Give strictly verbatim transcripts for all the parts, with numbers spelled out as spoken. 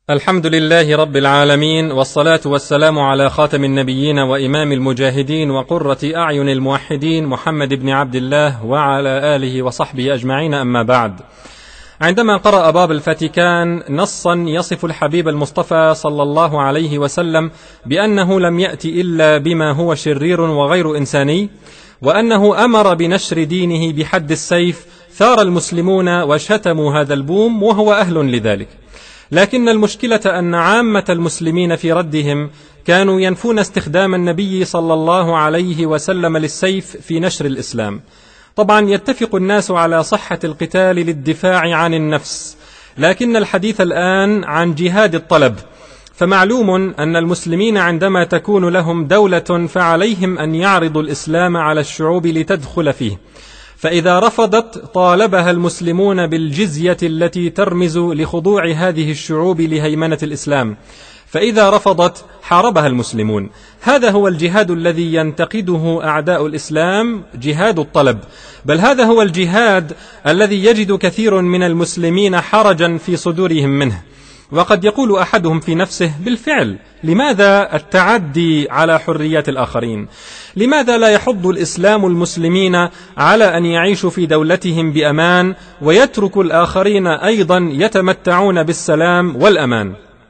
الحمد لله رب العالمين، والصلاة والسلام على خاتم النبيين وإمام المجاهدين وقرة أعين الموحدين محمد بن عبد الله وعلى آله وصحبه أجمعين، أما بعد. عندما قرأ باب الفاتيكان نصا يصف الحبيب المصطفى صلى الله عليه وسلم بأنه لم يأتي إلا بما هو شرير وغير إنساني، وأنه أمر بنشر دينه بحد السيف، ثار المسلمون وشتموا هذا البوم وهو أهل لذلك. لكن المشكلة أن عامة المسلمين في ردهم كانوا ينفون استخدام النبي صلى الله عليه وسلم للسيف في نشر الإسلام. طبعا يتفق الناس على صحة القتال للدفاع عن النفس، لكن الحديث الآن عن جهاد الطلب، فمعلوم أن المسلمين عندما تكون لهم دولة فعليهم أن يعرضوا الإسلام على الشعوب لتدخل فيه، فإذا رفضت طالبها المسلمون بالجزية التي ترمز لخضوع هذه الشعوب لهيمنة الإسلام، فإذا رفضت حاربها المسلمون. هذا هو الجهاد الذي ينتقده أعداء الإسلام، جهاد الطلب، بل هذا هو الجهاد الذي يجد كثير من المسلمين حرجا في صدورهم منه. وقد يقول أحدهم في نفسه: بالفعل لماذا التعدي على حريات الآخرين؟ لماذا لا يحض الإسلام المسلمين على أن يعيشوا في دولتهم بأمان ويترك الآخرين أيضا يتمتعون بالسلام والأمان؟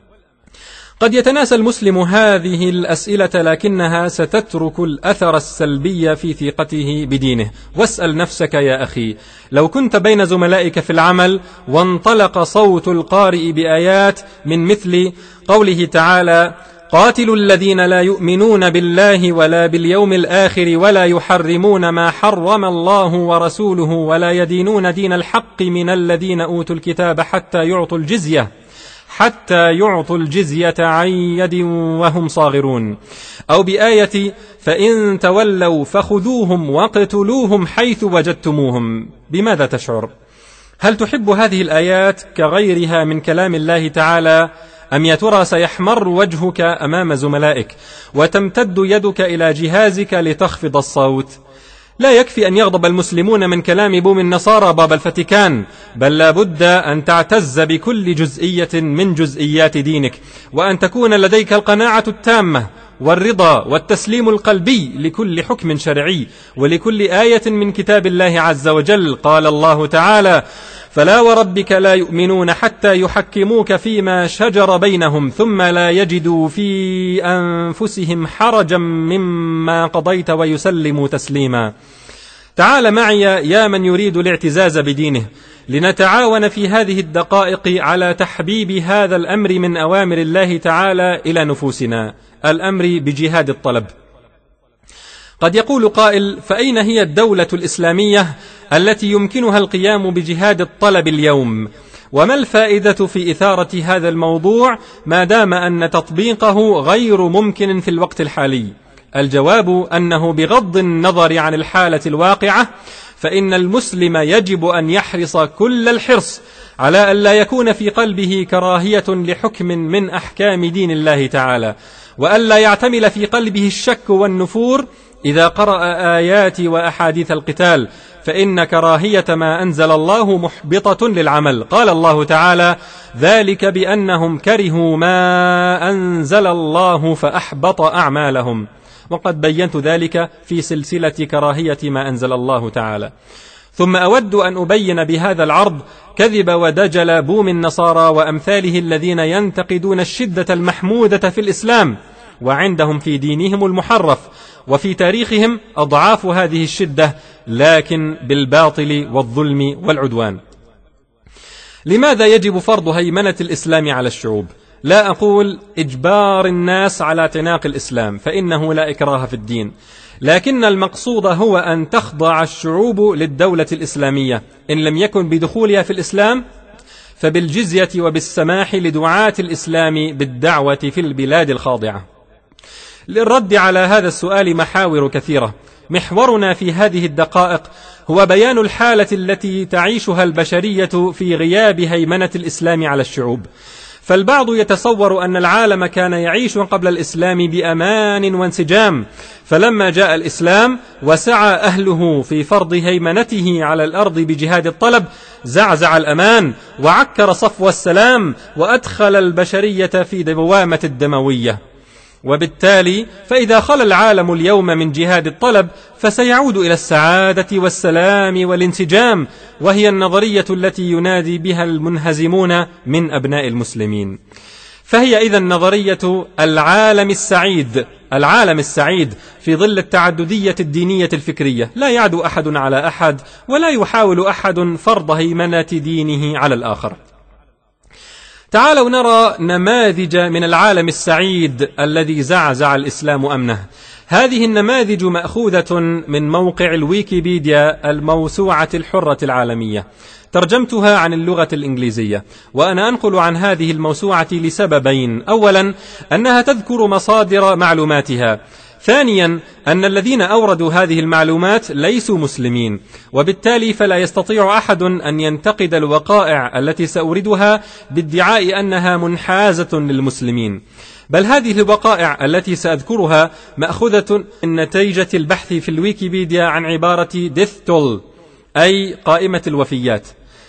قد يتناسى المسلم هذه الأسئلة، لكنها ستترك الأثر السلبي في ثقته بدينه. واسأل نفسك يا أخي، لو كنت بين زملائك في العمل وانطلق صوت القارئ بآيات من مثل قوله تعالى: قاتلوا الذين لا يؤمنون بالله ولا باليوم الآخر ولا يحرمون ما حرم الله ورسوله ولا يدينون دين الحق من الذين أوتوا الكتاب حتى يعطوا الجزية حتى يعطوا الجزية عن يد وهم صاغرون، أو بآية: فإن تولوا فخذوهم واقتلوهم حيث وجدتموهم. بماذا تشعر؟ هل تحب هذه الآيات كغيرها من كلام الله تعالى، أم يا ترى سيحمر وجهك أمام زملائك وتمتد يدك إلى جهازك لتخفض الصوت؟ لا يكفي أن يغضب المسلمون من كلام بوم النصارى باب الفاتيكان، بل لا بد أن تعتز بكل جزئية من جزئيات دينك، وأن تكون لديك القناعة التامة والرضا والتسليم القلبي لكل حكم شرعي ولكل آية من كتاب الله عز وجل. قال الله تعالى: فلا وربك لا يؤمنون حتى يحكموك فيما شجر بينهم ثم لا يجدوا في أنفسهم حرجا مما قضيت ويسلموا تسليما. تعال معي يا من يريد الاعتزاز بدينه، لنتعاون في هذه الدقائق على تحبيب هذا الأمر من أوامر الله تعالى إلى نفوسنا، الأمر بجهاد الطلب. قد يقول قائل: فأين هي الدولة الإسلامية التي يمكنها القيام بجهاد الطلب اليوم؟ وما الفائدة في إثارة هذا الموضوع ما دام أن تطبيقه غير ممكن في الوقت الحالي؟ الجواب أنه بغض النظر عن الحالة الواقعة، فإن المسلم يجب أن يحرص كل الحرص على أن لا يكون في قلبه كراهية لحكم من أحكام دين الله تعالى، وأن لا يعتمل في قلبه الشك والنفور إذا قرأ آيات وأحاديث القتال، فإن كراهية ما أنزل الله محبطة للعمل. قال الله تعالى: ذلك بأنهم كرهوا ما أنزل الله فأحبط أعمالهم. وقد بينت ذلك في سلسلة كراهية ما أنزل الله تعالى. ثم أود أن أبين بهذا العرض كذب ودجل بوم النصارى وأمثاله الذين ينتقدون الشدة المحمودة في الإسلام، وعندهم في دينهم المحرف وفي تاريخهم أضعاف هذه الشدة، لكن بالباطل والظلم والعدوان. لماذا يجب فرض هيمنة الإسلام على الشعوب؟ لا أقول إجبار الناس على اعتناق الإسلام، فإنه لا إكراه في الدين، لكن المقصود هو أن تخضع الشعوب للدولة الإسلامية، إن لم يكن بدخولها في الإسلام فبالجزية وبالسماح لدعاة الإسلام بالدعوة في البلاد الخاضعة. للرد على هذا السؤال محاور كثيرة. محورنا في هذه الدقائق هو بيان الحالة التي تعيشها البشرية في غياب هيمنة الإسلام على الشعوب، فالبعض يتصور أن العالم كان يعيش قبل الإسلام بأمان وانسجام، فلما جاء الإسلام وسعى أهله في فرض هيمنته على الأرض بجهاد الطلب زعزع الأمان وعكر صفو السلام وأدخل البشرية في دوامة الدموية. وبالتالي فإذا خلى العالم اليوم من جهاد الطلب فسيعود إلى السعادة والسلام والانسجام، وهي النظرية التي ينادي بها المنهزمون من أبناء المسلمين. فهي إذن نظرية العالم السعيد، العالم السعيد في ظل التعددية الدينية الفكرية، لا يعدو أحد على أحد ولا يحاول أحد فرض هيمنة دينه على الآخر. تعالوا نرى نماذج من العالم السعيد الذي زعزع الإسلام أمنه. هذه النماذج مأخوذة من موقع الويكيبيديا الموسوعة الحرة العالمية، ترجمتها عن اللغة الإنجليزية، وأنا أنقل عن هذه الموسوعة لسببين: أولا أنها تذكر مصادر معلوماتها، ثانيا أن الذين أوردوا هذه المعلومات ليسوا مسلمين، وبالتالي فلا يستطيع أحد أن ينتقد الوقائع التي سأوردها بادعاء أنها منحازة للمسلمين، بل هذه الوقائع التي سأذكرها مأخوذة من نتيجة البحث في الويكيبيديا عن عبارة death toll، أي قائمة الوفيات.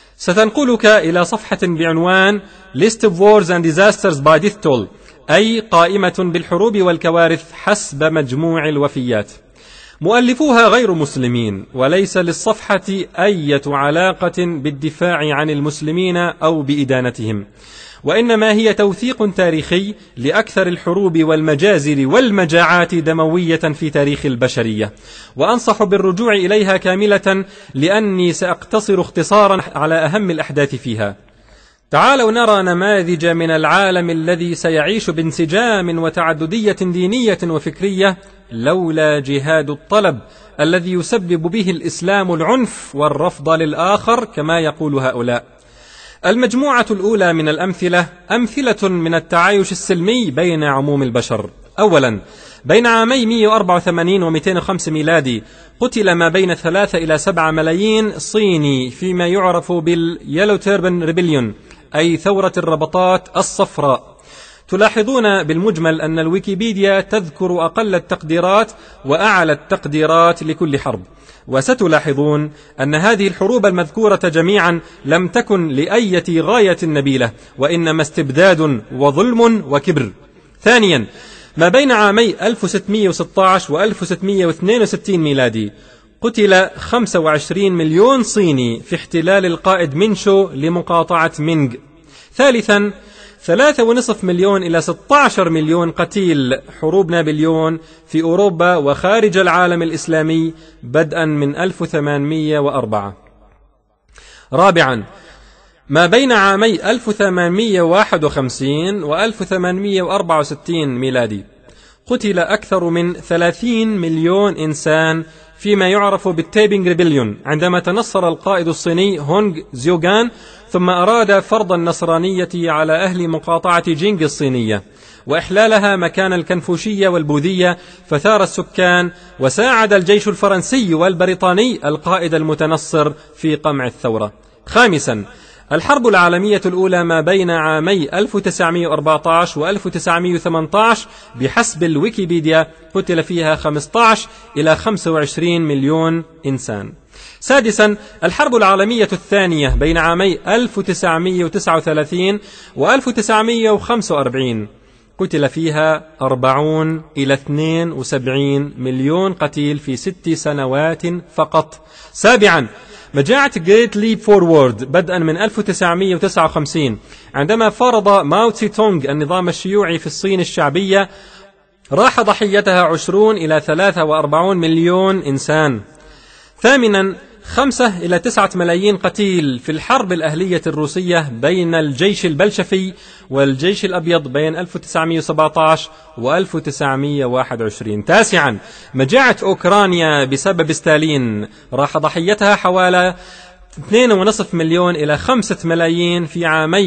ستنقلك إلى صفحة بعنوان List of Wars and Disasters by Death Toll، أي قائمة بالحروب والكوارث حسب مجموع الوفيات. مؤلفوها غير مسلمين، وليس للصفحة أي علاقة بالدفاع عن المسلمين أو بإدانتهم، وإنما هي توثيق تاريخي لأكثر الحروب والمجازر والمجاعات دموية في تاريخ البشرية، وأنصح بالرجوع إليها كاملة لأني سأقتصر اختصارا على أهم الأحداث فيها. تعالوا نرى نماذج من العالم الذي سيعيش بانسجام وتعددية دينية وفكرية لولا جهاد الطلب الذي يسبب به الإسلام العنف والرفض للآخر كما يقول هؤلاء. المجموعة الأولى من الأمثلة أمثلة من التعايش السلمي بين عموم البشر. أولا، بين عامي مئة وأربعة وثمانين ومئتين وخمسة ميلادي قتل ما بين ثلاثة إلى سبعة ملايين صيني فيما يعرف باليلو تيربن ريبليون، أي ثورة الربطات الصفراء. تلاحظون بالمجمل أن الويكيبيديا تذكر أقل التقديرات وأعلى التقديرات لكل حرب، وستلاحظون أن هذه الحروب المذكورة جميعا لم تكن لأية غاية نبيلة، وإنما استبداد وظلم وكبر. ثانيا، ما بين عامي ألف وستمئة وستة عشر و ألف وستمئة واثنين وستين ميلادي قتل خمسة وعشرين مليون صيني في احتلال القائد مينشو لمقاطعة مينغ. ثالثا، ثلاثة ونصف مليون إلى ستة عشر مليون قتيل حروب نابليون في أوروبا وخارج العالم الإسلامي بدءا من ألف وثمانمئة وأربعة. رابعا، ما بين عامي ألف وثمانمئة وواحد وخمسين و ألف وثمانمئة وأربعة وستين ميلادي قتل أكثر من ثلاثين مليون إنسان فيما يعرف بالتيبينغ ريبليون، عندما تنصر القائد الصيني هونغ زيوغان ثم أراد فرض النصرانية على أهل مقاطعة جينغ الصينية وإحلالها مكان الكنفوشية والبوذية، فثار السكان وساعد الجيش الفرنسي والبريطاني القائد المتنصر في قمع الثورة. خامسا، الحرب العالمية الأولى ما بين عامي ألف وتسعمئة وأربعة عشر و ألف وتسعمئة وثمانية عشر بحسب الويكيبيديا قتل فيها خمسة عشر إلى خمسة وعشرين مليون إنسان. سادسا، الحرب العالمية الثانية بين عامي ألف وتسعمئة وتسعة وثلاثين و ألف وتسعمئة وخمسة وأربعين قتل فيها أربعين إلى اثنين وسبعين مليون قتيل في ست سنوات فقط. سابعا، مجاعة Great Leap Forward بدءا من ألف وتسعمئة وتسعة وخمسين عندما فرض ماو تسي تونغ النظام الشيوعي في الصين الشعبية راح ضحيتها عشرون إلى ثلاثة وأربعين مليون إنسان. ثامنا، خمسة إلى تسعة ملايين قتيل في الحرب الأهلية الروسية بين الجيش البلشفي والجيش الأبيض بين ألف وتسعمئة وسبعة عشر و ألف وتسعمئة وواحد وعشرين. تاسعا، مجاعة أوكرانيا بسبب ستالين راح ضحيتها حوالي اثنين ونصف مليون إلى خمسة ملايين في عامي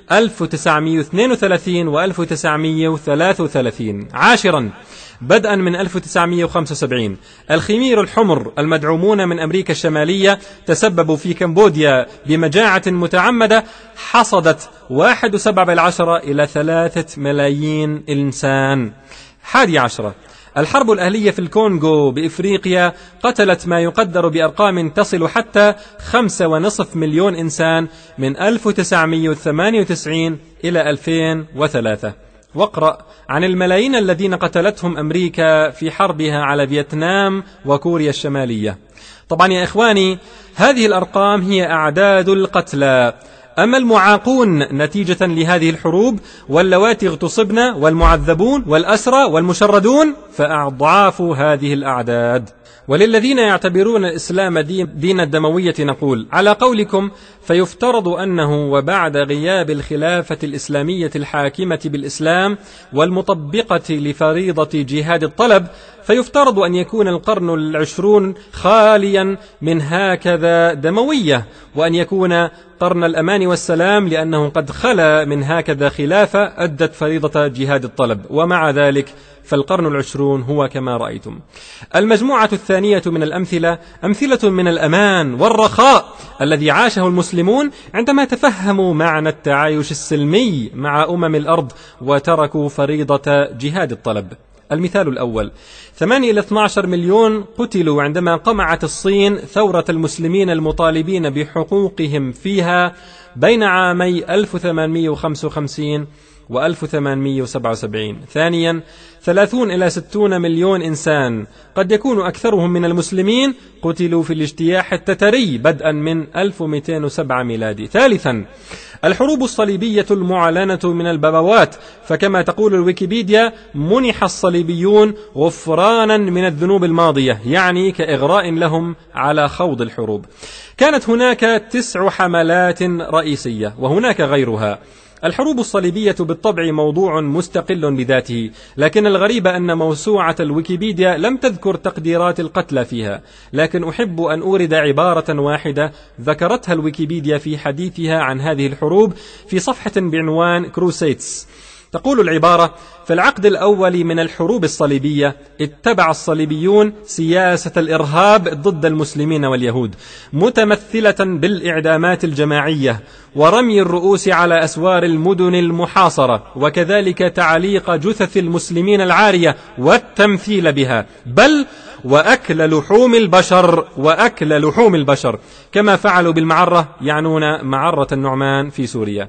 ألف وتسعمائة واثنين وثلاثين وألف وتسعمائة وثلاثة وثلاثين. عاشرا، بدءا من ألف وتسعمائة وخمسة وسبعين الخمير الحمر المدعومون من أمريكا الشمالية تسببوا في كمبوديا بمجاعة متعمدة حصدت واحد وسبعة بالعشرة إلى ثلاثة ملايين إنسان. حادي عشرة، الحرب الأهلية في الكونغو بإفريقيا قتلت ما يقدر بأرقام تصل حتى خمسة ونصف مليون إنسان من ألف وتسعمائة وثمانية وتسعين إلى ألفين وثلاثة. واقرأ عن الملايين الذين قتلتهم أمريكا في حربها على فيتنام وكوريا الشمالية. طبعا يا إخواني، هذه الأرقام هي أعداد القتلى، أما المعاقون نتيجة لهذه الحروب واللواتي اغتصبن والمعذبون والأسرى والمشردون فأضعاف هذه الأعداد. وللذين يعتبرون الإسلام دين الدموية نقول: على قولكم فيفترض أنه وبعد غياب الخلافة الإسلامية الحاكمة بالإسلام والمطبقة لفريضة جهاد الطلب، فيفترض أن يكون القرن العشرون خاليا من هكذا دموية، وأن يكون قرن الأمان والسلام لأنه قد خلا من هكذا خلافة أدت فريضة جهاد الطلب. ومع ذلك فالقرن العشرون هو كما رأيتم. المجموعة الثانية من الأمثلة أمثلة من الأمان والرخاء الذي عاشه المسلمون عندما تفهموا معنى التعايش السلمي مع أمم الأرض وتركوا فريضة جهاد الطلب. المثال الأول: ثمانية إلى اثني عشر مليون قتلوا عندما قمعت الصين ثورة المسلمين المطالبين بحقوقهم فيها بين عامي ألف وثمانمائة وخمسة وخمسين و ألف وثمانمائة وسبعة وسبعين. ثانيا: ثلاثين إلى ستين مليون إنسان قد يكون أكثرهم من المسلمين قتلوا في الاجتياح التتري بدءا من ألف ومئتين وسبعة ميلادي. ثالثا: الحروب الصليبية المعلنة من البابوات، فكما تقول الويكيبيديا منح الصليبيون غفرانا من الذنوب الماضية، يعني كإغراء لهم على خوض الحروب. كانت هناك تسع حملات رئيسية وهناك غيرها. الحروب الصليبية بالطبع موضوع مستقل بذاته، لكن الغريب أن موسوعة الويكيبيديا لم تذكر تقديرات القتلى فيها، لكن أحب أن أورد عبارة واحدة ذكرتها الويكيبيديا في حديثها عن هذه الحروب في صفحة بعنوان كروسيتس. تقول العبارة: في العقد الأول من الحروب الصليبية اتبع الصليبيون سياسة الإرهاب ضد المسلمين واليهود، متمثلة بالإعدامات الجماعية ورمي الرؤوس على أسوار المدن المحاصرة، وكذلك تعليق جثث المسلمين العارية والتمثيل بها، بل وأكل لحوم البشر وأكل لحوم البشر كما فعلوا بالمعرة، يعنون معرة النعمان في سوريا.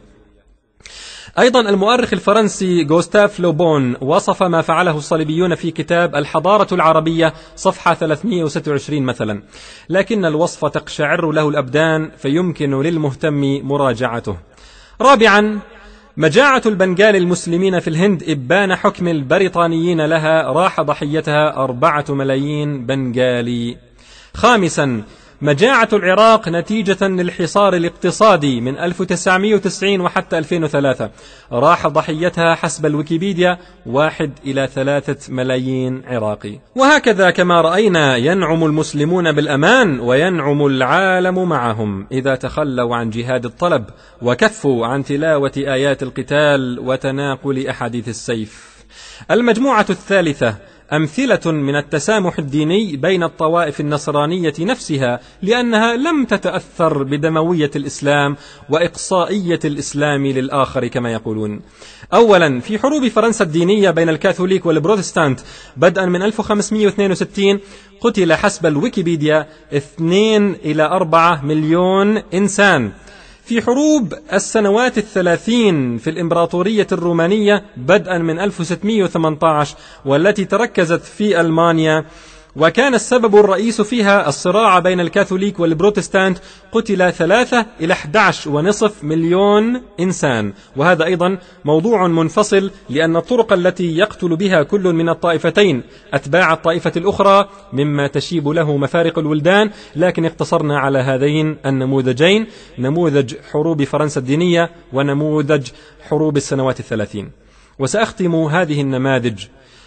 أيضا المؤرخ الفرنسي غوستاف لوبون وصف ما فعله الصليبيون في كتاب الحضارة العربية صفحة ثلاثمائة وستة وعشرين مثلا، لكن الوصف تقشعر له الأبدان فيمكن للمهتم مراجعته. رابعا: مجاعة البنغال المسلمين في الهند إبان حكم البريطانيين لها راح ضحيتها أربعة ملايين بنغالي. خامسا: مجاعة العراق نتيجة للحصار الاقتصادي من ألف وتسعمائة وتسعين وحتى ألفين وثلاثة راح ضحيتها حسب الويكيبيديا واحد إلى ثلاثة ملايين عراقي. وهكذا كما رأينا ينعم المسلمون بالأمان وينعم العالم معهم إذا تخلوا عن جهاد الطلب وكفوا عن تلاوة آيات القتال وتناقل أحاديث السيف. المجموعة الثالثة أمثلة من التسامح الديني بين الطوائف النصرانية نفسها، لأنها لم تتأثر بدموية الإسلام وإقصائية الإسلام للآخر كما يقولون. أولا، في حروب فرنسا الدينية بين الكاثوليك والبروتستانت بدءا من ألف وخمسمائة واثنين وستين قتل حسب الويكيبيديا اثنين إلى أربعة مليون إنسان. في حروب السنوات الثلاثين في الإمبراطورية الرومانية بدءا من ألف وستمائة وثمانية عشر والتي تركزت في ألمانيا وكان السبب الرئيس فيها الصراع بين الكاثوليك والبروتستانت، قتل ثلاثة إلى أحد عشر ونصف مليون إنسان. وهذا أيضا موضوع منفصل، لأن الطرق التي يقتل بها كل من الطائفتين أتباع الطائفة الأخرى مما تشيب له مفارق الولدان، لكن اقتصرنا على هذين النموذجين، نموذج حروب فرنسا الدينية ونموذج حروب السنوات الثلاثين. وسأختم هذه النماذج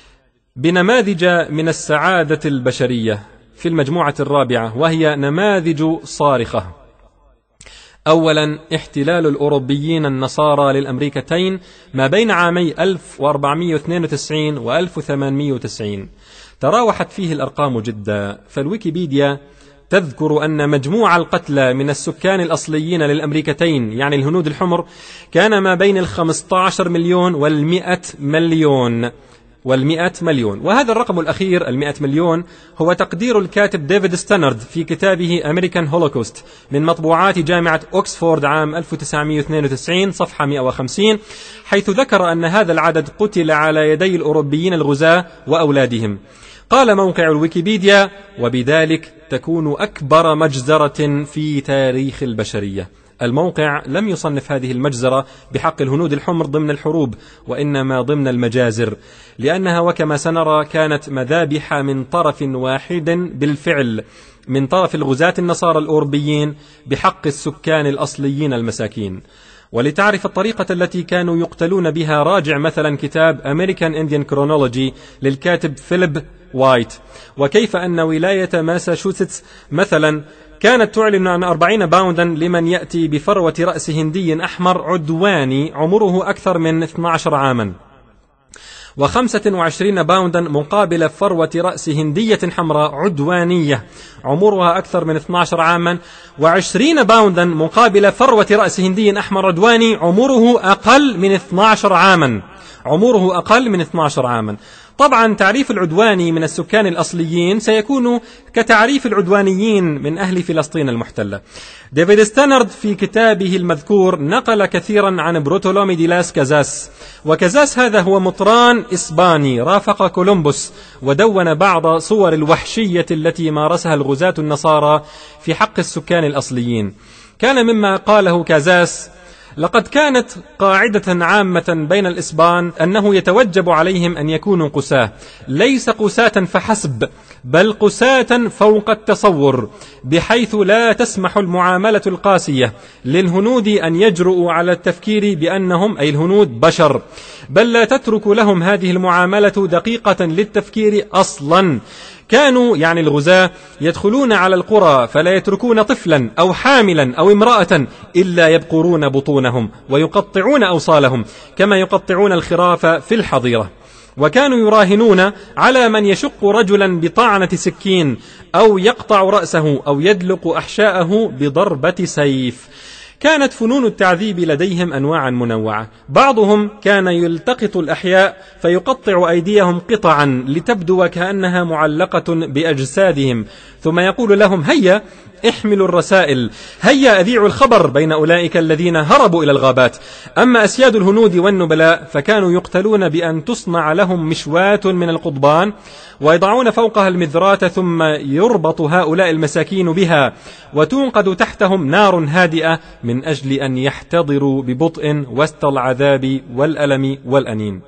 بنماذج من السعادة البشرية في المجموعة الرابعة، وهي نماذج صارخة. أولا، احتلال الأوروبيين النصارى للأمريكتين ما بين عامي ألف وأربعمائة واثنين وتسعين و ألف وثمانمائة وتسعين تراوحت فيه الأرقام جدا، فالويكيبيديا تذكر أن مجموع القتلى من السكان الأصليين للأمريكتين يعني الهنود الحمر كان ما بين الخمسة عشر مليون والمئة مليون والمئة مليون. وهذا الرقم الأخير المئة مليون هو تقدير الكاتب ديفيد ستانرد في كتابه أمريكان هولوكوست من مطبوعات جامعة أوكسفورد عام ألف وتسعمائة واثنين وتسعين صفحة مئة وخمسين، حيث ذكر أن هذا العدد قتل على يدي الأوروبيين الغزاة وأولادهم. قال موقع الويكيبيديا: وبذلك تكون أكبر مجزرة في تاريخ البشرية. الموقع لم يصنف هذه المجزرة بحق الهنود الحمر ضمن الحروب، وإنما ضمن المجازر، لأنها وكما سنرى كانت مذابح من طرف واحد بالفعل، من طرف الغزاة النصارى الأوروبيين بحق السكان الأصليين المساكين. ولتعرف الطريقة التي كانوا يقتلون بها راجع مثلا كتاب American Indian Chronology للكاتب فيليب وايت، وكيف أن ولاية ماساتشوستس مثلا كانت تعلن عن أربعين باوندا لمن يأتي بفروة رأس هندي أحمر عدواني عمره أكثر من اثني عشر عاما، وخمسة وعشرين باوندا مقابل فروة رأس هندية حمراء عدوانية عمرها أكثر من اثني عشر عاما، وعشرين باوندا مقابل فروة رأس هندي أحمر عدواني عمره أقل من اثني عشر عاما عمره أقل من اثني عشر عاما. طبعا تعريف العدواني من السكان الأصليين سيكون كتعريف العدوانيين من أهل فلسطين المحتلة. ديفيد ستانرد في كتابه المذكور نقل كثيرا عن بروتولومي دي لاس كازاس، وكازاس هذا هو مطران إسباني رافق كولومبوس، ودون بعض صور الوحشية التي مارسها الغزاة النصارى في حق السكان الأصليين. كان مما قاله كازاس: لقد كانت قاعدة عامة بين الإسبان أنه يتوجب عليهم أن يكونوا قساة، ليس قساة فحسب، بل قساة فوق التصور، بحيث لا تسمح المعاملة القاسية للهنود أن يجرؤوا على التفكير بأنهم أي الهنود بشر، بل لا تترك لهم هذه المعاملة دقيقة للتفكير أصلا. كانوا يعني الغزاة يدخلون على القرى فلا يتركون طفلا أو حاملا أو امرأة إلا يبقرون بطونهم ويقطعون أوصالهم كما يقطعون الخراف في الحظيرة، وكانوا يراهنون على من يشق رجلا بطعنة سكين أو يقطع رأسه أو يدلق أحشاءه بضربة سيف. كانت فنون التعذيب لديهم أنواعا منوعة، بعضهم كان يلتقط الأحياء فيقطع أيديهم قطعا لتبدو كأنها معلقة بأجسادهم، ثم يقول لهم: هيا احملوا الرسائل، هيا أذيعوا الخبر بين أولئك الذين هربوا إلى الغابات. أما أسياد الهنود والنبلاء فكانوا يقتلون بأن تصنع لهم مشواة من القضبان ويضعون فوقها المذراة، ثم يربط هؤلاء المساكين بها وتوقد تحتهم نار هادئة من أجل أن يحتضروا ببطء وسط العذاب والألم والأنين.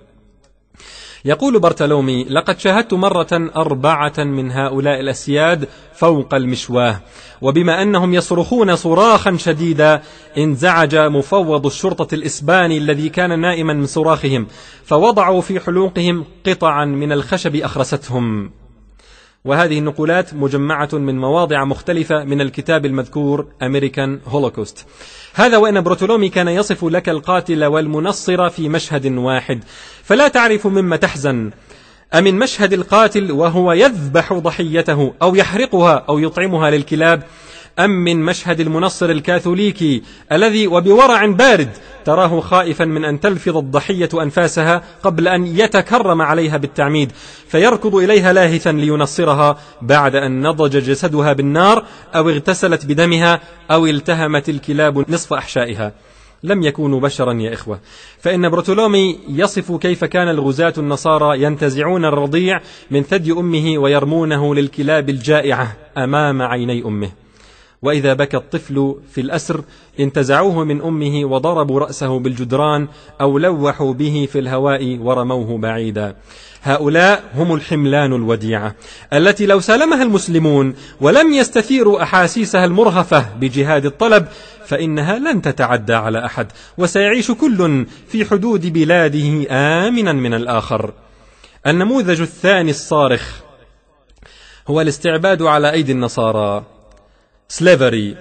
يقول برتلومي: لقد شاهدت مرة أربعة من هؤلاء الأسياد فوق المشواه، وبما أنهم يصرخون صراخا شديدا انزعج مفوض الشرطة الإسباني الذي كان نائما من صراخهم، فوضعوا في حلوقهم قطعا من الخشب أخرستهم. وهذه النقولات مجمعة من مواضع مختلفة من الكتاب المذكور أمريكان هولوكوست. هذا وإن بروتولومي كان يصف لك القاتل والمنصر في مشهد واحد، فلا تعرف مما تحزن: أمن مشهد القاتل وهو يذبح ضحيته أو يحرقها أو يطعمها للكلاب، أم من مشهد المنصر الكاثوليكي الذي وبورع بارد تراه خائفا من أن تلفظ الضحية أنفاسها قبل أن يتكرم عليها بالتعميد، فيركض إليها لاهثا لينصرها بعد أن نضج جسدها بالنار أو اغتسلت بدمها أو التهمت الكلاب نصف أحشائها؟ لم يكونوا بشرا يا إخوة، فإن بروتولومي يصف كيف كان الغزاة النصارى ينتزعون الرضيع من ثدي أمه ويرمونه للكلاب الجائعة أمام عيني أمه، وإذا بكى الطفل في الأسر انتزعوه من أمه وضربوا رأسه بالجدران أو لوحوا به في الهواء ورموه بعيدا. هؤلاء هم الحملان الوديعة التي لو سالمها المسلمون ولم يستثيروا أحاسيسها المرهفة بجهاد الطلب فإنها لن تتعدى على أحد، وسيعيش كل في حدود بلاده آمنا من الآخر. النموذج الثاني الصارخ هو الاستعباد على أيدي النصارى، slavery.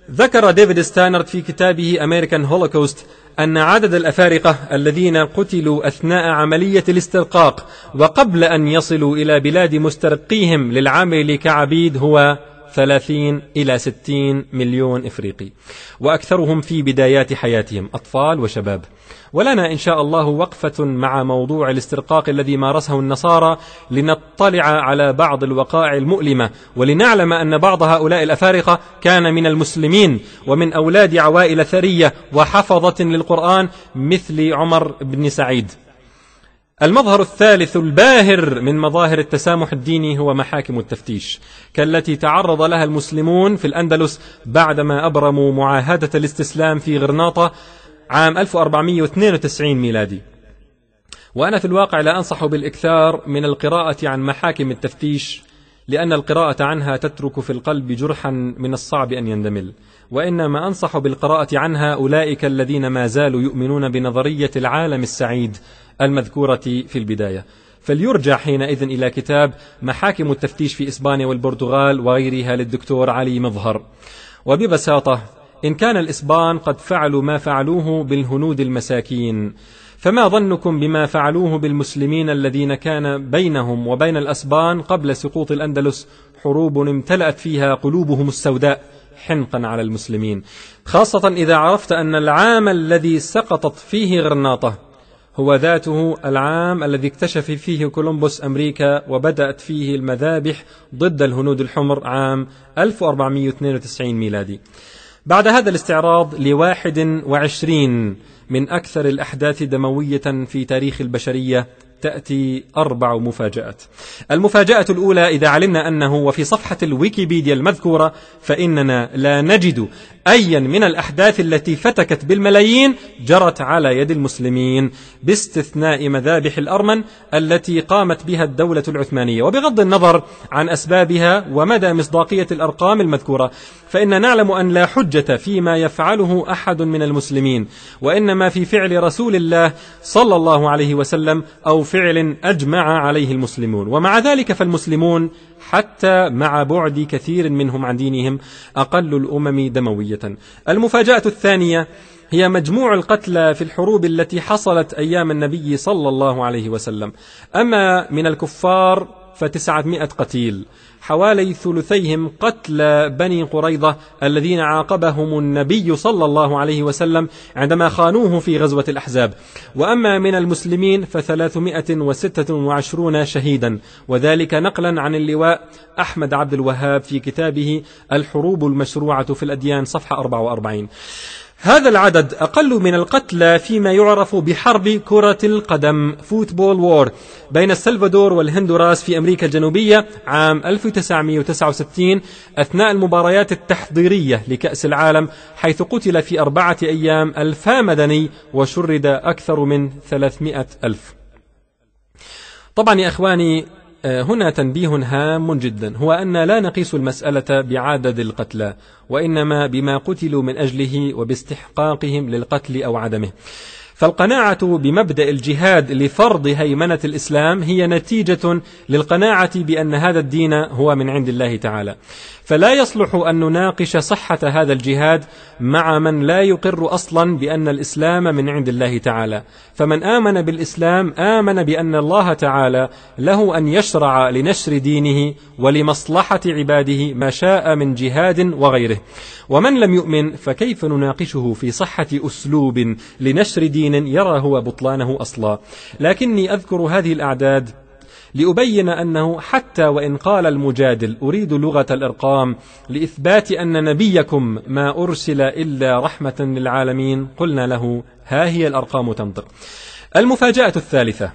ذكر ديفيد ستانرد في كتابه American Holocaust أن عدد الأفارقة الذين قتلوا أثناء عملية الاسترقاق وقبل أن يصلوا إلى بلاد مسترقيهم للعمل كعبيد هو ثلاثين إلى ستين مليون إفريقي، وأكثرهم في بدايات حياتهم أطفال وشباب. ولنا إن شاء الله وقفة مع موضوع الاسترقاق الذي مارسه النصارى لنطلع على بعض الوقائع المؤلمة، ولنعلم أن بعض هؤلاء الأفارقة كان من المسلمين ومن أولاد عوائل ثرية وحفظة للقرآن مثل عمر بن سعيد. المظهر الثالث الباهر من مظاهر التسامح الديني هو محاكم التفتيش، كالتي تعرض لها المسلمون في الأندلس بعدما أبرموا معاهدة الاستسلام في غرناطة عام ألف وأربعمئة واثنين وتسعين ميلادي. وأنا في الواقع لا أنصح بالإكثار من القراءة عن محاكم التفتيش، لأن القراءة عنها تترك في القلب جرحا من الصعب أن يندمل، وإنما أنصح بالقراءة عنها أولئك الذين ما زالوا يؤمنون بنظرية العالم السعيد المذكورة في البداية، فليرجع حينئذ إلى كتاب محاكم التفتيش في إسبانيا والبرتغال وغيرها للدكتور علي مظهر. وببساطة، إن كان الإسبان قد فعلوا ما فعلوه بالهنود المساكين، فما ظنكم بما فعلوه بالمسلمين الذين كان بينهم وبين الأسبان قبل سقوط الأندلس حروب امتلأت فيها قلوبهم السوداء حنقا على المسلمين، خاصة إذا عرفت أن العام الذي سقطت فيه غرناطة هو ذاته العام الذي اكتشف فيه كولومبوس أمريكا وبدأت فيه المذابح ضد الهنود الحمر عام ألف وأربعمئة واثنين وتسعين ميلادي. بعد هذا الاستعراض لواحد وعشرين من أكثر الأحداث دموية في تاريخ البشرية تأتي أربع مفاجآت. المفاجأة الأولى، إذا علمنا أنه وفي صفحة الويكيبيديا المذكورة فإننا لا نجد أيا من الأحداث التي فتكت بالملايين جرت على يد المسلمين، باستثناء مذابح الأرمن التي قامت بها الدولة العثمانية. وبغض النظر عن أسبابها ومدى مصداقية الأرقام المذكورة، فإن نعلم أن لا حجة فيما يفعله أحد من المسلمين، وإنما في فعل رسول الله صلى الله عليه وسلم أو فعل أجمع عليه المسلمون. ومع ذلك فالمسلمون حتى مع بعد كثير منهم عن دينهم أقل الأمم دموية. المفاجأة الثانية هي مجموع القتلى في الحروب التي حصلت أيام النبي صلى الله عليه وسلم. أما من الكفار فتسعمائة قتيل، حوالي ثلثيهم قتل بني قريظة الذين عاقبهم النبي صلى الله عليه وسلم عندما خانوه في غزوة الأحزاب. وأما من المسلمين فثلاثمائة وستة وعشرون شهيدا، وذلك نقلا عن اللواء أحمد عبد الوهاب في كتابه الحروب المشروعة في الأديان صفحة أربعة وأربعين. هذا العدد أقل من القتلى فيما يعرف بحرب كرة القدم فوتبول وور بين السلفادور والهندوراس في أمريكا الجنوبية عام ألف وتسعمائة وتسعة وستين أثناء المباريات التحضيرية لكأس العالم، حيث قتل في أربعة أيام ألفا مدني وشرد أكثر من ثلاثمائة ألف. طبعا يا إخواني، هنا تنبيه هام جدا، هو أن لا نقيس المسألة بعدد القتلى، وإنما بما قتلوا من أجله وباستحقاقهم للقتل أو عدمه. فالقناعة بمبدأ الجهاد لفرض هيمنة الإسلام هي نتيجة للقناعة بأن هذا الدين هو من عند الله تعالى، فلا يصلح أن نناقش صحة هذا الجهاد مع من لا يقر أصلا بأن الإسلام من عند الله تعالى. فمن آمن بالإسلام آمن بأن الله تعالى له أن يشرع لنشر دينه ولمصلحة عباده ما شاء من جهاد وغيره. ومن لم يؤمن فكيف نناقشه في صحة أسلوب لنشر دين يرى هو بطلانه أصلا؟ لكني أذكر هذه الأعداد لأبين أنه حتى وإن قال المجادل أريد لغة الإرقام لإثبات أن نبيكم ما أرسل إلا رحمة للعالمين، قلنا له ها هي الأرقام تنطق. المفاجأة الثالثة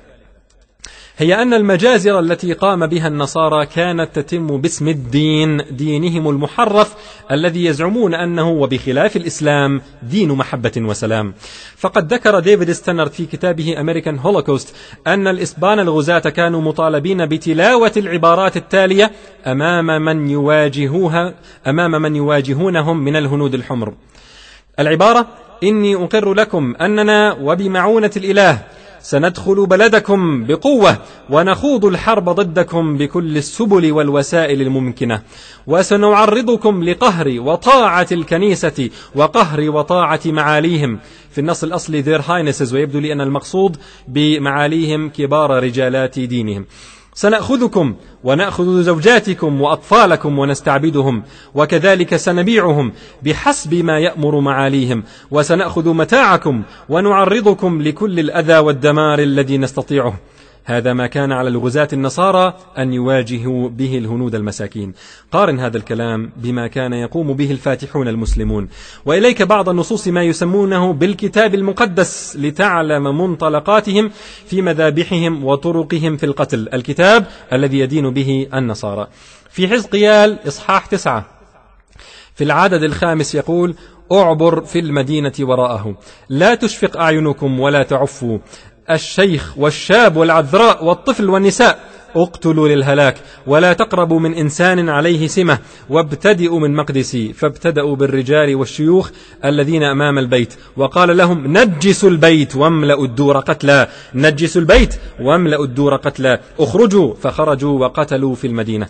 هي أن المجازر التي قام بها النصارى كانت تتم باسم الدين، دينهم المحرف الذي يزعمون أنه وبخلاف الإسلام دين محبة وسلام. فقد ذكر ديفيد ستانرد في كتابه American Holocaust أن الإسبان الغزاة كانوا مطالبين بتلاوة العبارات التالية أمام من يواجهوها أمام من يواجهونهم من الهنود الحمر. العبارة: إني أقر لكم أننا وبمعونة الإله سندخل بلدكم بقوة ونخوض الحرب ضدكم بكل السبل والوسائل الممكنة، وسنعرضكم لقهر وطاعة الكنيسة وقهر وطاعة معاليهم. في النص الأصلي their highnesses، ويبدو لي أن المقصود بمعاليهم كبار رجالات دينهم. سنأخذكم ونأخذ زوجاتكم وأطفالكم ونستعبدهم، وكذلك سنبيعهم بحسب ما يأمر معاليهم، وسنأخذ متاعكم ونعرضكم لكل الأذى والدمار الذي نستطيعه. هذا ما كان على الغزاة النصارى أن يواجهوا به الهنود المساكين. قارن هذا الكلام بما كان يقوم به الفاتحون المسلمون. وإليك بعض النصوص ما يسمونه بالكتاب المقدس لتعلم منطلقاتهم في مذابحهم وطرقهم في القتل، الكتاب الذي يدين به النصارى. في حزقيال إصحاح تسعة في العدد الخامس يقول: أعبر في المدينة وراءه، لا تشفق أعينكم ولا تعفوا، الشيخ والشاب والعذراء والطفل والنساء اقتلوا للهلاك، ولا تقربوا من إنسان عليه سمة، وابتدئوا من مقدسي. فابتدأوا بالرجال والشيوخ الذين أمام البيت، وقال لهم: نجسوا البيت واملأوا الدور قتلا، نجسوا البيت واملأوا الدور قتلا، اخرجوا. فخرجوا وقتلوا في المدينة.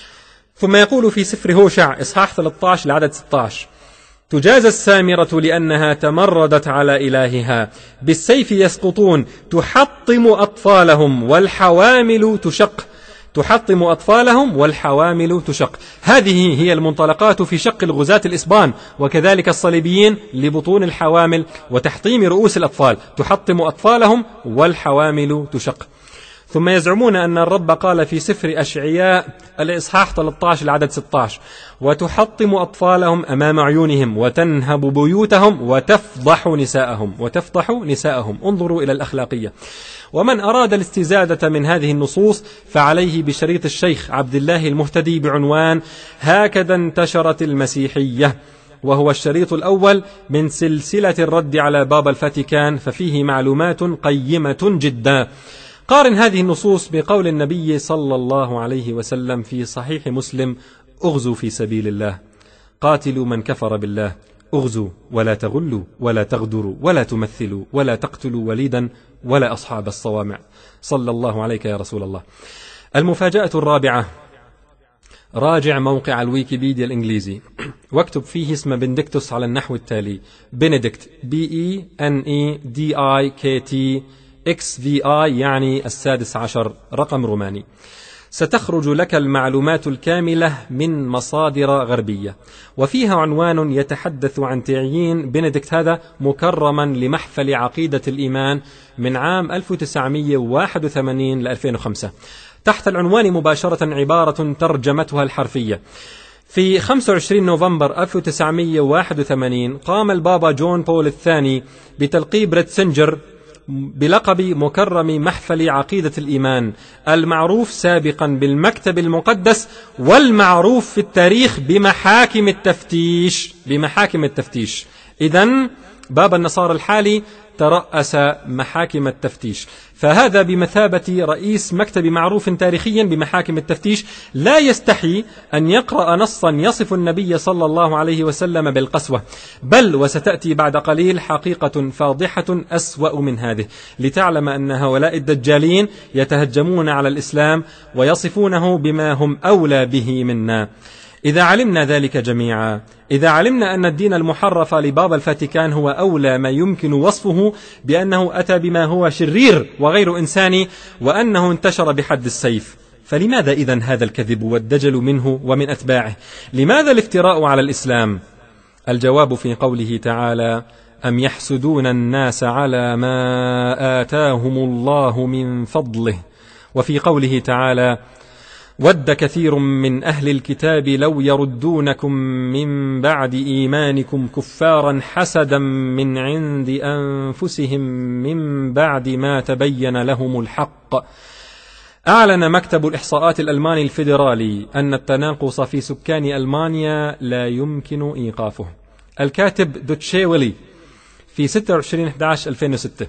ثم يقول في سفر هوشع إصحاح ثلاثة عشر العدد ستة عشر: تجازى السامرة لأنها تمردت على إلهها، بالسيف يسقطون، تحطم أطفالهم والحوامل تشق، تحطم أطفالهم والحوامل تشق. هذه هي المنطلقات في شق الغزاة الإسبان وكذلك الصليبيين لبطون الحوامل وتحطيم رؤوس الأطفال، تحطم أطفالهم والحوامل تشق. ثم يزعمون أن الرب قال في سفر أشعياء الإصحاح ثلاثة عشر العدد ستة عشر: وتحطم أطفالهم أمام عيونهم وتنهب بيوتهم وتفضح نساءهم، وتفضح نساءهم. انظروا إلى الأخلاقية. ومن أراد الاستزادة من هذه النصوص فعليه بشريط الشيخ عبد الله المهتدي بعنوان هكذا انتشرت المسيحية، وهو الشريط الأول من سلسلة الرد على بابا الفاتيكان، ففيه معلومات قيمة جدا. قارن هذه النصوص بقول النبي صلى الله عليه وسلم في صحيح مسلم: اغزوا في سبيل الله، قاتلوا من كفر بالله، اغزوا ولا تغلوا ولا تغدروا ولا تمثلوا ولا تقتلوا وليدا ولا أصحاب الصوامع. صلى الله عليك يا رسول الله. المفاجأة الرابعة: راجع موقع الويكيبيديا الإنجليزي واكتب فيه اسم بنديكتوس على النحو التالي: بنديكت بي إي إن إي دي آي كي تي إكس في آي، يعني السادس عشر، رقم روماني. ستخرج لك المعلومات الكاملة من مصادر غربية، وفيها عنوان يتحدث عن تعيين بنديكت هذا مكرما لمحفل عقيدة الإيمان من عام ألف وتسعمئة وواحد وثمانين ل ألفين وخمسة. تحت العنوان مباشرة عبارة ترجمتها الحرفية: في خمسة وعشرين نوفمبر ألف وتسعمئة وواحد وثمانين قام البابا جون بول الثاني بتلقيب ريتسنجر بلقب مكرم محفل عقيدة الإيمان، المعروف سابقا بالمكتب المقدس والمعروف في التاريخ بمحاكم التفتيش. بمحاكم التفتيش. إذن بابا النصارى الحالي ترأس محاكم التفتيش، فهذا بمثابة رئيس مكتب معروف تاريخيا بمحاكم التفتيش، لا يستحي أن يقرأ نصا يصف النبي صلى الله عليه وسلم بالقسوة، بل وستأتي بعد قليل حقيقة فاضحة أسوأ من هذه، لتعلم أن هؤلاء الدجالين يتهجمون على الإسلام ويصفونه بما هم أولى به منا. إذا علمنا ذلك جميعا، إذا علمنا أن الدين المحرف لبابا الفاتيكان هو أولى ما يمكن وصفه بأنه أتى بما هو شرير وغير إنساني وأنه انتشر بحد السيف، فلماذا إذن هذا الكذب والدجل منه ومن أتباعه؟ لماذا الافتراء على الإسلام؟ الجواب في قوله تعالى: أم يحسدون الناس على ما آتاهم الله من فضله، وفي قوله تعالى: ود كثير من أهل الكتاب لو يردونكم من بعد إيمانكم كفارا حسدا من عند أنفسهم من بعد ما تبين لهم الحق. أعلن مكتب الإحصاءات الألماني الفيدرالي أن التناقص في سكان ألمانيا لا يمكن إيقافه. الكاتب دوتشيولي في ستة وعشرين أحد عشر ألفين وستة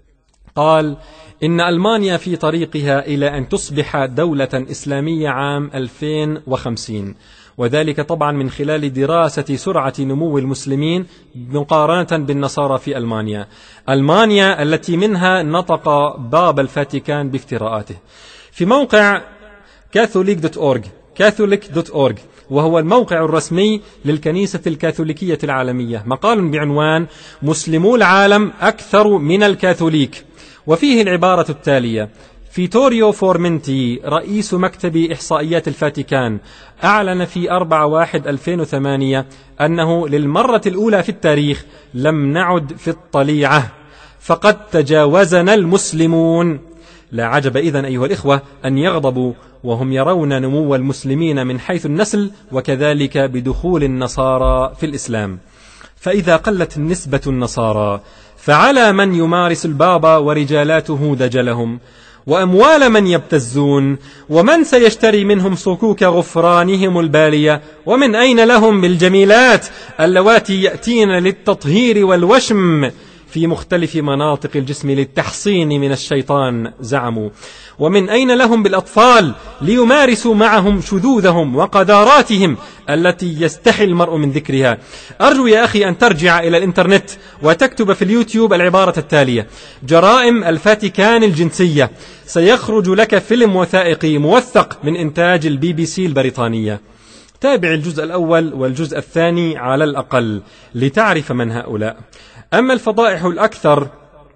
قال: إن ألمانيا في طريقها إلى أن تصبح دولة إسلامية عام ألفين وخمسين، وذلك طبعا من خلال دراسة سرعة نمو المسلمين مقارنة بالنصارى في ألمانيا ألمانيا التي منها نطق باب الفاتيكان بافتراءاته. في موقع كاثوليك دوت أورج كاثوليك دوت أورج وهو الموقع الرسمي للكنيسة الكاثوليكية العالمية مقال بعنوان مسلمو العالم أكثر من الكاثوليك، وفيه العبارة التالية: فيتوريو فورمنتي رئيس مكتب إحصائيات الفاتيكان أعلن في أربعة واحد ألفين وثمانية أنه للمرة الأولى في التاريخ لم نعد في الطليعة، فقد تجاوزنا المسلمون. لا عجب إذن أيها الإخوة أن يغضبوا وهم يرون نمو المسلمين من حيث النسل وكذلك بدخول النصارى في الإسلام. فإذا قلت نسبة النصارى فعلى من يمارس البابا ورجالاته دجلهم، وأموال من يبتزون، ومن سيشتري منهم صكوك غفرانهم البالية، ومن أين لهم بالجميلات اللواتي يأتين للتطهير والوشم في مختلف مناطق الجسم للتحصين من الشيطان زعموا، ومن أين لهم بالأطفال ليمارسوا معهم شذوذهم وقداراتهم التي يستحي المرء من ذكرها. أرجو يا أخي أن ترجع إلى الإنترنت وتكتب في اليوتيوب العبارة التالية: جرائم الفاتيكان الجنسية. سيخرج لك فيلم وثائقي موثق من إنتاج البي بي سي البريطانية. تابع الجزء الأول والجزء الثاني على الأقل لتعرف من هؤلاء. أما الفضائح الأكثر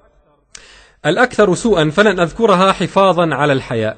الأكثر سوءا فلن أذكرها حفاظا على الحياء،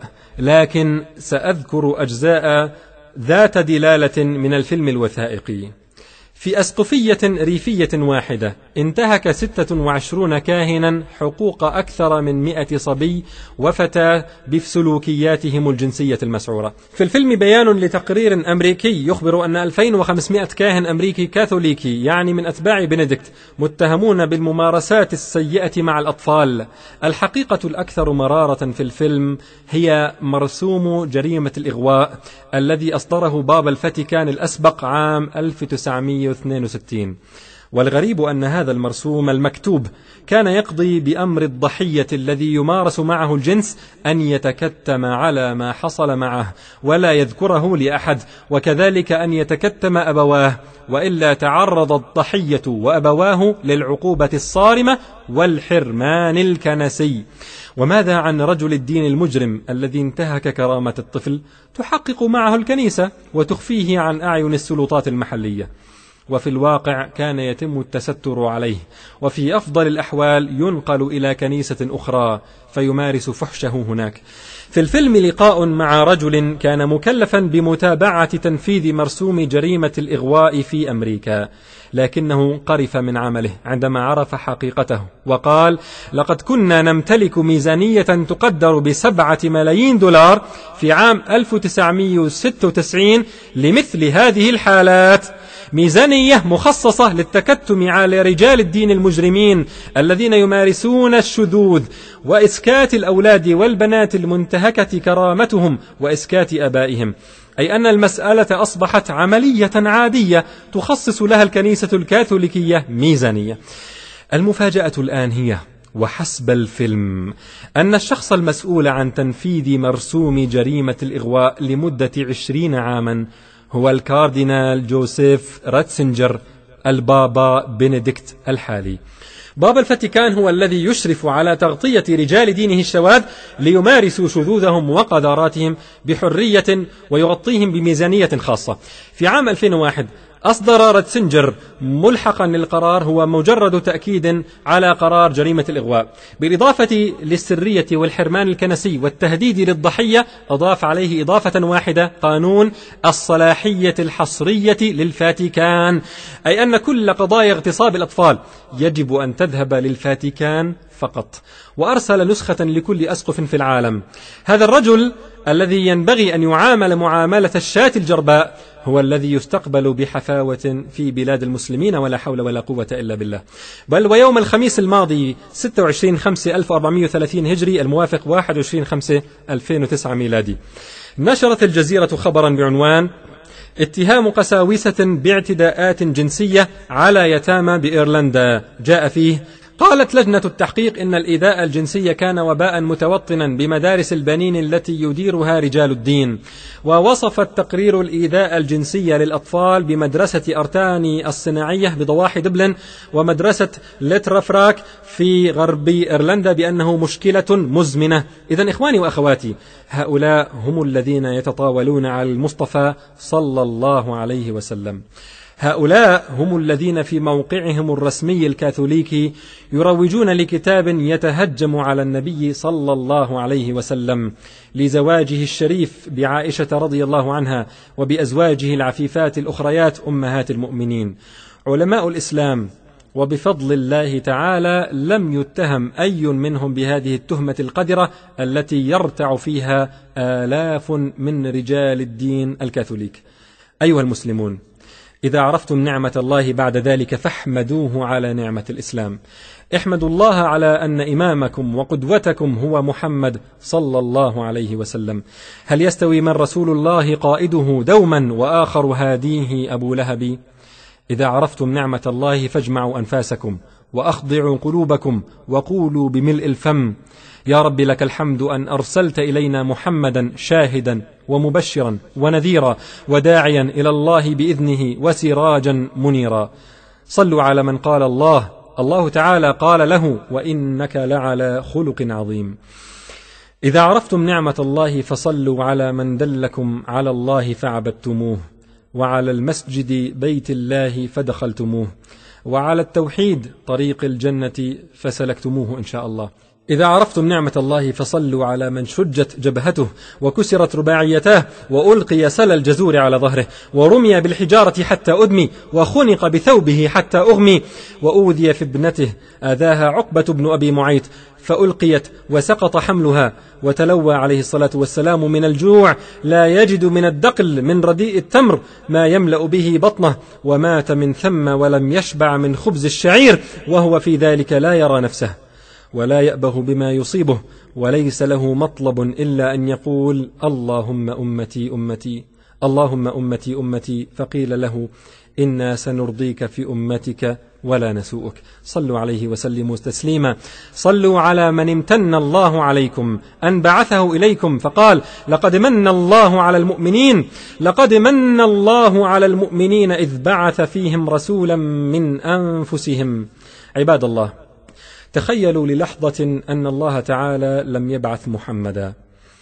لكن سأذكر أجزاء ذات دلالة من الفيلم الوثائقي. في أسقفية ريفية واحدة انتهك ستة وعشرون كاهنا حقوق أكثر من مئة صبي وفتاة بسلوكياتهم الجنسية المسعورة. في الفيلم بيان لتقرير أمريكي يخبر أن ألفين وخمسمئة كاهن أمريكي كاثوليكي يعني من أتباع بنديكت متهمون بالممارسات السيئة مع الأطفال. الحقيقة الأكثر مرارة في الفيلم هي مرسوم جريمة الإغواء الذي أصدره بابا الفاتيكان الأسبق عام ألف وتسعمئة واثنين وستين. والغريب أن هذا المرسوم المكتوب كان يقضي بأمر الضحية الذي يمارس معه الجنس أن يتكتم على ما حصل معه ولا يذكره لأحد، وكذلك أن يتكتم أبواه، وإلا تعرض الضحية وأبواه للعقوبة الصارمة والحرمان الكنسي. وماذا عن رجل الدين المجرم الذي انتهك كرامة الطفل؟ تحقق معه الكنيسة وتخفيه عن أعين السلطات المحلية، وفي الواقع كان يتم التستر عليه، وفي أفضل الأحوال ينقل إلى كنيسة أخرى فيمارس فحشه هناك. في الفيلم لقاء مع رجل كان مكلفا بمتابعة تنفيذ مرسوم جريمة الإغواء في أمريكا، لكنه قرف من عمله عندما عرف حقيقته وقال: لقد كنا نمتلك ميزانية تقدر بسبعة ملايين دولار في عام ألف وتسعمئة وستة وتسعين لمثل هذه الحالات، ميزانية مخصصة للتكتم على رجال الدين المجرمين الذين يمارسون الشذوذ وإسكات الأولاد والبنات المنتهكة كرامتهم وإسكات أبائهم. أي أن المسألة أصبحت عملية عادية تخصص لها الكنيسة الكاثوليكية ميزانية. المفاجأة الآن هي وحسب الفيلم أن الشخص المسؤول عن تنفيذ مرسوم جريمة الإغواء لمدة عشرين عاما هو الكاردينال جوزيف راتسنجر البابا بنديكت الحالي. بابا الفاتيكان هو الذي يشرف على تغطية رجال دينه الشواذ ليمارسوا شذوذهم وقدراتهم بحرية ويغطيهم بميزانية خاصة. في عام ألفين وواحد أصدر راتسنجر ملحقا للقرار هو مجرد تأكيد على قرار جريمة الإغواء، بالإضافة للسرية والحرمان الكنسي والتهديد للضحية أضاف عليه إضافة واحدة: قانون الصلاحية الحصرية للفاتيكان، أي أن كل قضايا اغتصاب الأطفال يجب أن تذهب للفاتيكان فقط، وأرسل نسخة لكل أسقف في العالم. هذا الرجل الذي ينبغي أن يعامل معاملة الشاة الجرباء هو الذي يستقبل بحفاوة في بلاد المسلمين ولا حول ولا قوة إلا بالله. بل ويوم الخميس الماضي ستة وعشرين خمسة ألف وأربعمئة وثلاثين هجري الموافق واحد وعشرين خمسة ألفين وتسعة ميلادي، نشرت الجزيرة خبرا بعنوان: اتهام قساوسة باعتداءات جنسية على يتامى بإيرلندا. جاء فيه: قالت لجنة التحقيق إن الإيذاء الجنسي كان وباء متوطنا بمدارس البنين التي يديرها رجال الدين. ووصف التقرير الإيذاء الجنسي للأطفال بمدرسة أرتاني الصناعية بضواحي دبلن ومدرسة لترافراك في غرب إيرلندا بأنه مشكلة مزمنة. إذن إخواني وأخواتي، هؤلاء هم الذين يتطاولون على المصطفى صلى الله عليه وسلم. هؤلاء هم الذين في موقعهم الرسمي الكاثوليكي يروجون لكتاب يتهجم على النبي صلى الله عليه وسلم لزواجه الشريف بعائشة رضي الله عنها وبأزواجه العفيفات الأخريات أمهات المؤمنين. علماء الإسلام وبفضل الله تعالى لم يتهم أي منهم بهذه التهمة القذرة التي يرتع فيها آلاف من رجال الدين الكاثوليك. أيها المسلمون، إذا عرفتم نعمة الله بعد ذلك فاحمدوه على نعمة الإسلام. احمدوا الله على أن إمامكم وقدوتكم هو محمد صلى الله عليه وسلم. هل يستوي من رسول الله قائده دوما وآخر هاديه أبو لهب؟ إذا عرفتم نعمة الله فاجمعوا أنفاسكم وأخضعوا قلوبكم وقولوا بملء الفم: يا رب لك الحمد أن أرسلت إلينا محمدا شاهدا ومبشرا ونذيرا وداعيا إلى الله بإذنه وسراجا منيرا. صلوا على من قال الله الله تعالى قال له: وإنك لعلى خلق عظيم. إذا عرفتم نعمة الله فصلوا على من دلكم على الله فعبدتموه، وعلى المسجد بيت الله فدخلتموه، وعلى التوحيد طريق الجنة فسلكتموه إن شاء الله. إذا عرفتم نعمة الله فصلوا على من شجت جبهته وكسرت رباعيتاه وألقي سل الجزور على ظهره ورمي بالحجارة حتى أدمي وخنق بثوبه حتى أغمي وأوذي في ابنته آذاها عقبة بن أبي معيط فألقيت وسقط حملها وتلوى عليه الصلاة والسلام من الجوع لا يجد من الدقل من رديء التمر ما يملأ به بطنه، ومات من ثم ولم يشبع من خبز الشعير وهو في ذلك لا يرى نفسه ولا يأبه بما يصيبه، وليس له مطلب إلا أن يقول: اللهم أمتي أمتي اللهم أمتي أمتي. فقيل له: إنا سنرضيك في أمتك ولا نسوءك. صلوا عليه وسلموا تسليما. صلوا على من امتن الله عليكم أن بعثه إليكم فقال: لقد من الله على المؤمنين لقد من الله على المؤمنين إذ بعث فيهم رسولا من أنفسهم. عباد الله، تخيلوا للحظة أن الله تعالى لم يبعث محمدا.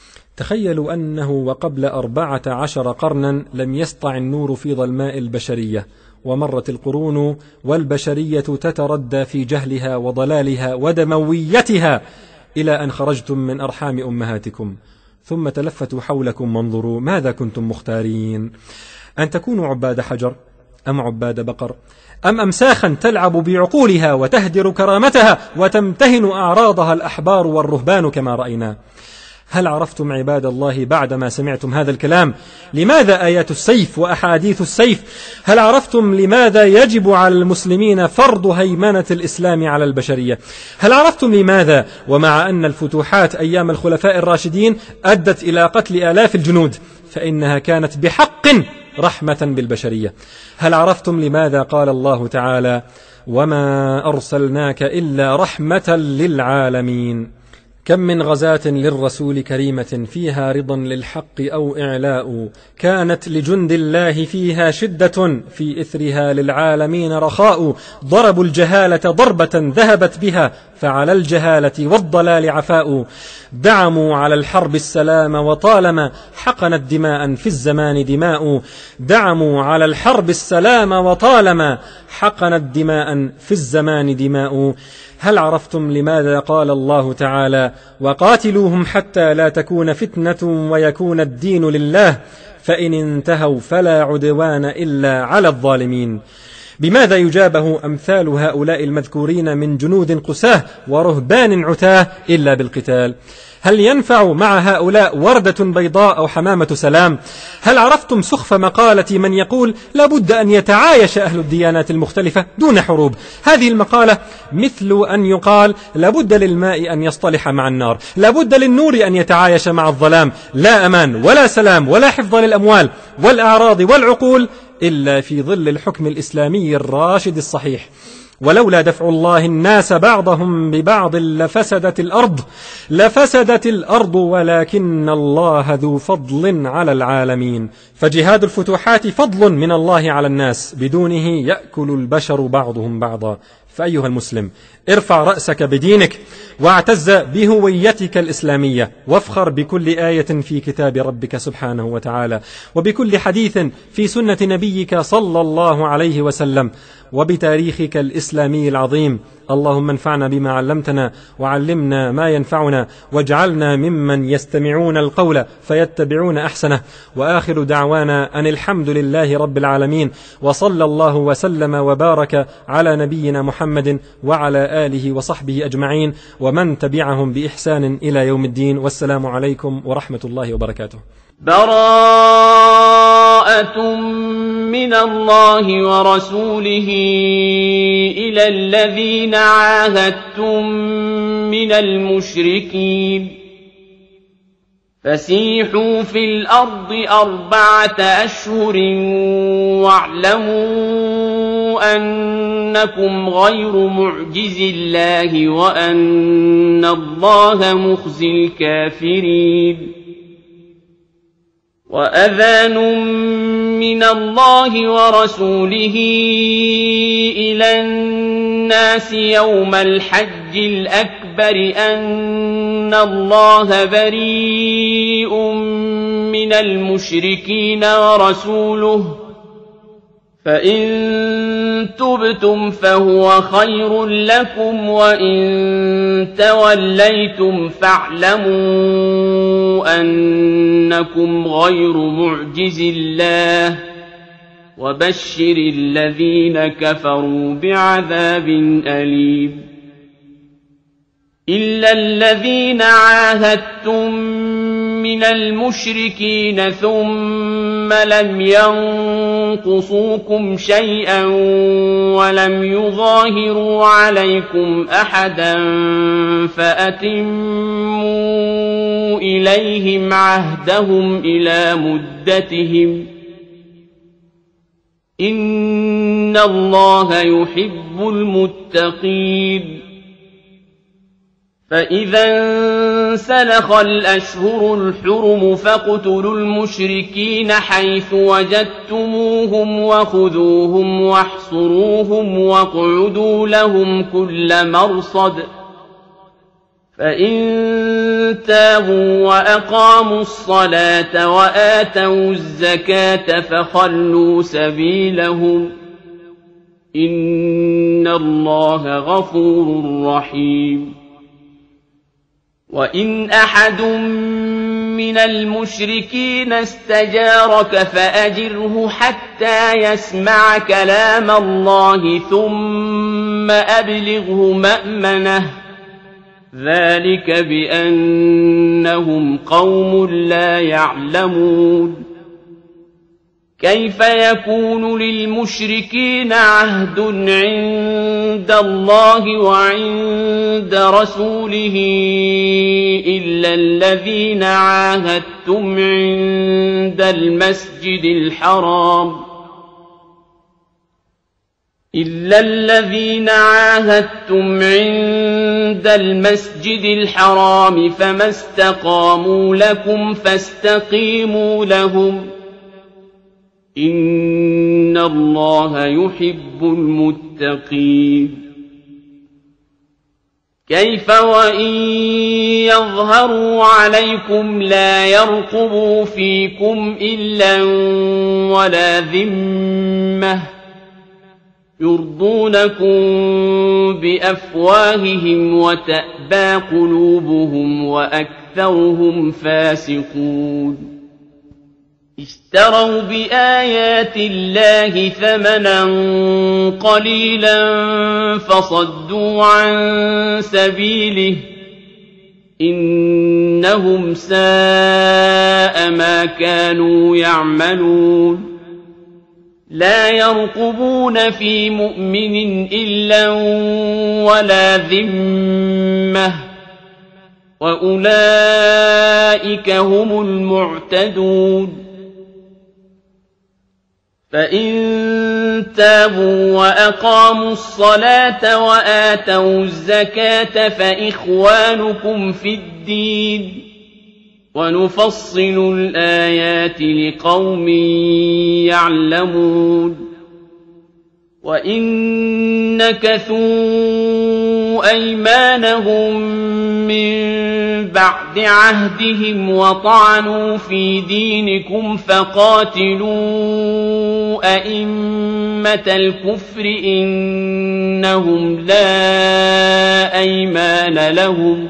تخيلوا أنه وقبل أربعة عشر قرنا لم يسطع النور في ظلماء البشرية، ومرت القرون والبشرية تتردى في جهلها وضلالها ودمويتها إلى أن خرجتم من أرحام أمهاتكم، ثم تلفتوا حولكم وانظروا ماذا كنتم مختارين: أن تكونوا عباد حجر أم عباد بقر أم أمساخا تلعب بعقولها وتهدر كرامتها وتمتهن أعراضها الأحبار والرهبان كما رأينا. هل عرفتم عباد الله بعدما سمعتم هذا الكلام لماذا آيات السيف وأحاديث السيف؟ هل عرفتم لماذا يجب على المسلمين فرض هيمنة الإسلام على البشرية؟ هل عرفتم لماذا ومع أن الفتوحات أيام الخلفاء الراشدين أدت إلى قتل آلاف الجنود فإنها كانت بحق رحمة بالبشرية؟ هل عرفتم لماذا قال الله تعالى: وما أرسلناك إلا رحمة للعالمين؟ كم من غزاة للرسول كريمة فيها رضا للحق أو إعلاء، كانت لجند الله فيها شدة في إثرها للعالمين رخاء. ضربوا الجهالة ضربة ذهبت بها فعلى الجهالة والضلال عفاء. دعموا على الحرب السلام وطالما حقنت دماء في الزمان دماء. دعموا على الحرب السلام وطالما حقنت دماء في الزمان دماء. هل عرفتم لماذا قال الله تعالى: وقاتلوهم حتى لا تكون فتنة ويكون الدين لله فإن انتهوا فلا عدوان إلا على الظالمين؟ بماذا يجابه أمثال هؤلاء المذكورين من جنود قساه ورهبان عتاه إلا بالقتال؟ هل ينفع مع هؤلاء وردة بيضاء أو حمامة سلام؟ هل عرفتم سخف مقالة من يقول لابد أن يتعايش أهل الديانات المختلفة دون حروب؟ هذه المقالة مثل أن يقال لابد للماء أن يصطلح مع النار، لابد للنور أن يتعايش مع الظلام. لا أمان ولا سلام ولا حفظ للأموال والأعراض والعقول إلا في ظل الحكم الإسلامي الراشد الصحيح. ولولا دفع الله الناس بعضهم ببعض لفسدت الأرض لفسدت الأرض ولكن الله ذو فضل على العالمين. فجهاد الفتوحات فضل من الله على الناس، بدونه يأكل البشر بعضهم بعضا. فأيها المسلم، ارفع رأسك بدينك واعتز بهويتك الإسلامية، وافخر بكل آية في كتاب ربك سبحانه وتعالى، وبكل حديث في سنة نبيك صلى الله عليه وسلم، وبتاريخك الإسلامي العظيم. اللهم انفعنا بما علمتنا وعلمنا ما ينفعنا، واجعلنا ممن يستمعون القول فيتبعون أحسنه. وآخر دعوانا أن الحمد لله رب العالمين، وصلى الله وسلم وبارك على نبينا محمد وعلى آله وصحبه أجمعين ومن تبعهم بإحسان إلى يوم الدين. والسلام عليكم ورحمة الله وبركاته. براءة من الله ورسوله إلى الذين عاهدتم من المشركين فسيحوا في الأرض أربعة أشهر واعلموا أنكم غير معجز الله وأن الله مخزي الكافرين. وأذان من الله ورسوله إلى الناس يوم الحج الأكبر أن الله بريء من المشركين ورسوله، فإن تبتم فهو خير لكم، وإن توليتم فاعلموا أنكم غير معجز الله، وبشر الذين كفروا بعذاب أليم. إلا الذين عاهدتم من المشركين ثم لم ينقصوكم شيئا ولم يظاهروا عليكم أحدا فأتموا إليهم عهدهم إلى مدتهم، إن الله يحب المتقين. فإذا انسلخ الأشهر الحرم فاقتلوا المشركين حيث وجدتموهم وخذوهم واحصروهم واقعدوا لهم كل مرصد، فإن تابوا وأقاموا الصلاة وآتوا الزكاة فخلوا سبيلهم، إن الله غفور رحيم. وإن أحد من المشركين استجارك فأجره حتى يسمع كلام الله ثم أبلغه مأمنه، ذلك بأنهم قوم لا يعلمون. كيف يكون للمشركين عهد عند الله وعند رسوله إلا الذين عاهدتم عند المسجد الحرام إلا الذين عاهدتم عند المسجد الحرام فما استقاموا لكم فاستقيموا لهم، إن الله يحب المتقين. كيف وإن يظهروا عليكم لا يرقبوا فيكم إلا ولا ذمة يرضونكم بأفواههم وتأبى قلوبهم وأكثرهم فاسقون. اشتروا بآيات الله ثمنا قليلا فصدوا عن سبيله، إنهم ساء ما كانوا يعملون. لا يرقبون في مؤمن إلا ولا ذمة وأولئك هم المعتدون. فإن تابوا وأقاموا الصلاة وآتوا الزكاة فإخوانكم في الدين ونفصل الآيات لقوم يعلمون وإن نكثوا أيمانهم من بعد عهدهم وطعنوا في دينكم فقاتلوا أئمة الكفر إنهم لا أيمان لهم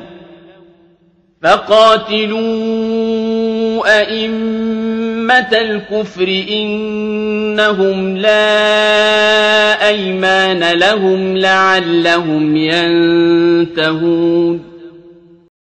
فقاتلوا أئمة الكفر إنهم لا أيمان لهم لعلهم ينتهون